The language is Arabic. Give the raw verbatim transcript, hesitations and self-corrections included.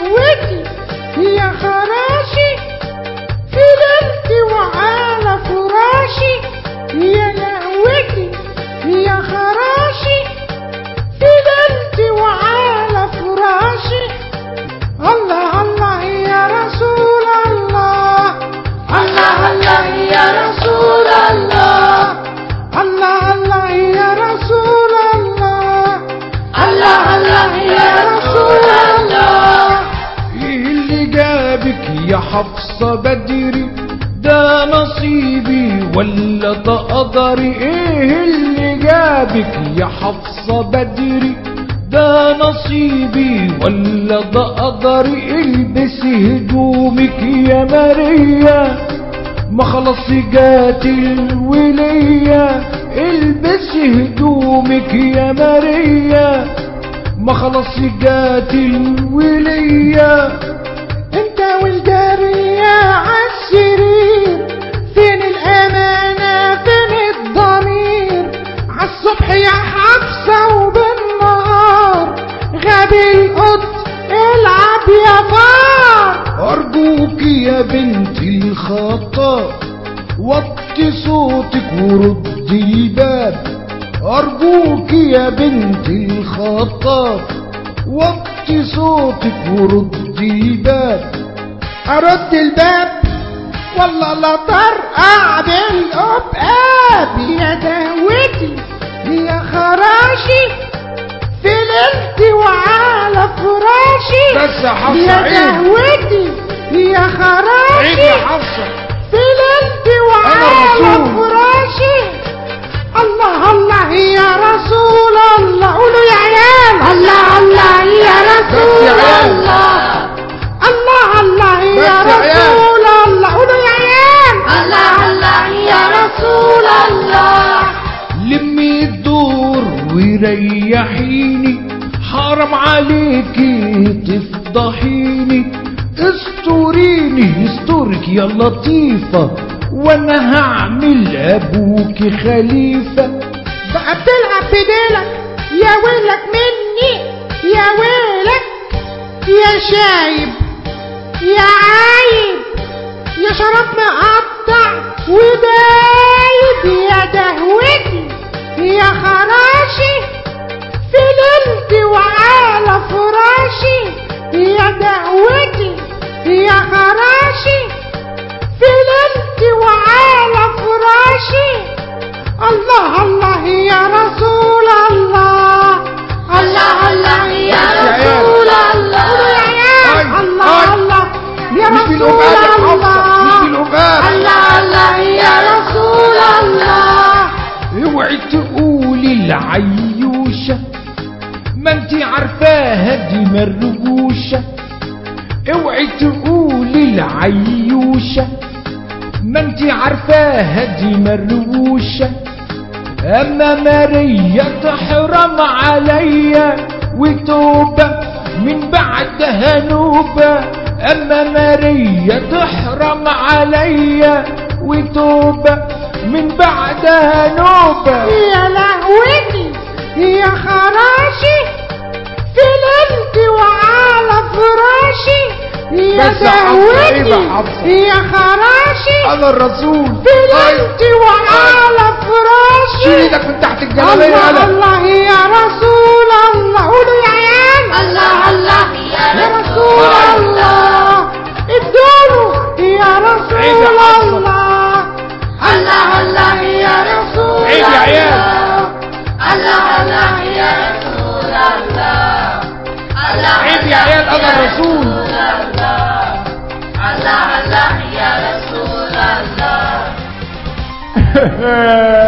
دهوتي يا خراشي في ليلتي وعلى فراشي يا لهوتي يا خراشي في ليلتي وعلى فراشي. الله الله يا رسول الله الله الله يا رسول الله الله الله يا رسول الله الله الله يا رسول الله. ايه اللي جابك يا حفصة بدري ده نصيبي ولا ده قدري؟ ايه اللي جابك يا حفصة بدري ده نصيبي ولا ده قدري؟ البسي هدومك يا ماريا ما خلاص جات الولية. البسي هدومك يا ماريا ما خلاص جات الولية. انت والجارية عالسرير فين الامانة فين الضمير؟ عالصبح يا حفصة وبالنهار غبي القط العب يا فار. ارجوك يا بنت الخطاب وطي صوتك وردي الباب. ارجوك يا بنت الخطاب وطي صوتك وردي الباب. ارد الباب والله لا طرقع بالقبقاب. يا دهوتي يا خراشي في ليلتي وعلى فراشي. بس يا حفصة يا عيب دهوتي يا عيب خراشي يا حفصة في ليلتي وعلى فراشي. الله الله يا رسول الله قولوا يا عيال الله الله يا رسول الله الله الله يا رسول الله قولوا يا عيال الله الله يا رسول الله. لمي الدور وريحيني حرام عليكي تفضحيني. استوريني استورك يا لطيفة وانا هعمل ابوك خليفة. بقى بتلعب بديلك يا ويلك مني يا ويلك يا شايب يا عايب يا شراب مقطع ودايب. يا دهوتي يا خراشي في ليلتي وعلى فراشي. يا دهوتي يا خراشي في ليلتي وعلى فراشي. الله الله يا رسول الله الله الله يا رسول الله. الله الله يا رسول الله مش بالأباب. الله الله يا رسول الله. اوعي تقولي العيوشة ما انتي عارفاها دي مرجوشة. اوعي تقولي العيوشة ما انتي عارفاها دي مروشة. اما ماريا تحرم عليا وتوبة من بعدها نوبة. اما ماريا تحرم عليا وتوبة من بعدها نوبة. يا لهوتي يا خراشي في ليلتي وعلى فراشي. يا دهوتي يا خراشي انا الرسول في ليلتي وعلى فراشي. شيل ايدك من تحت الجلابيه. الله الله يا رسول الله قولوا يا عيال الله الله يا رسول الله. ادوله يا رسول الله الله الله يا رسول عيب يا عيال. الله الله يا رسول الله الله عيب يا عيال انا الرسول. الله الله يا رسول الله.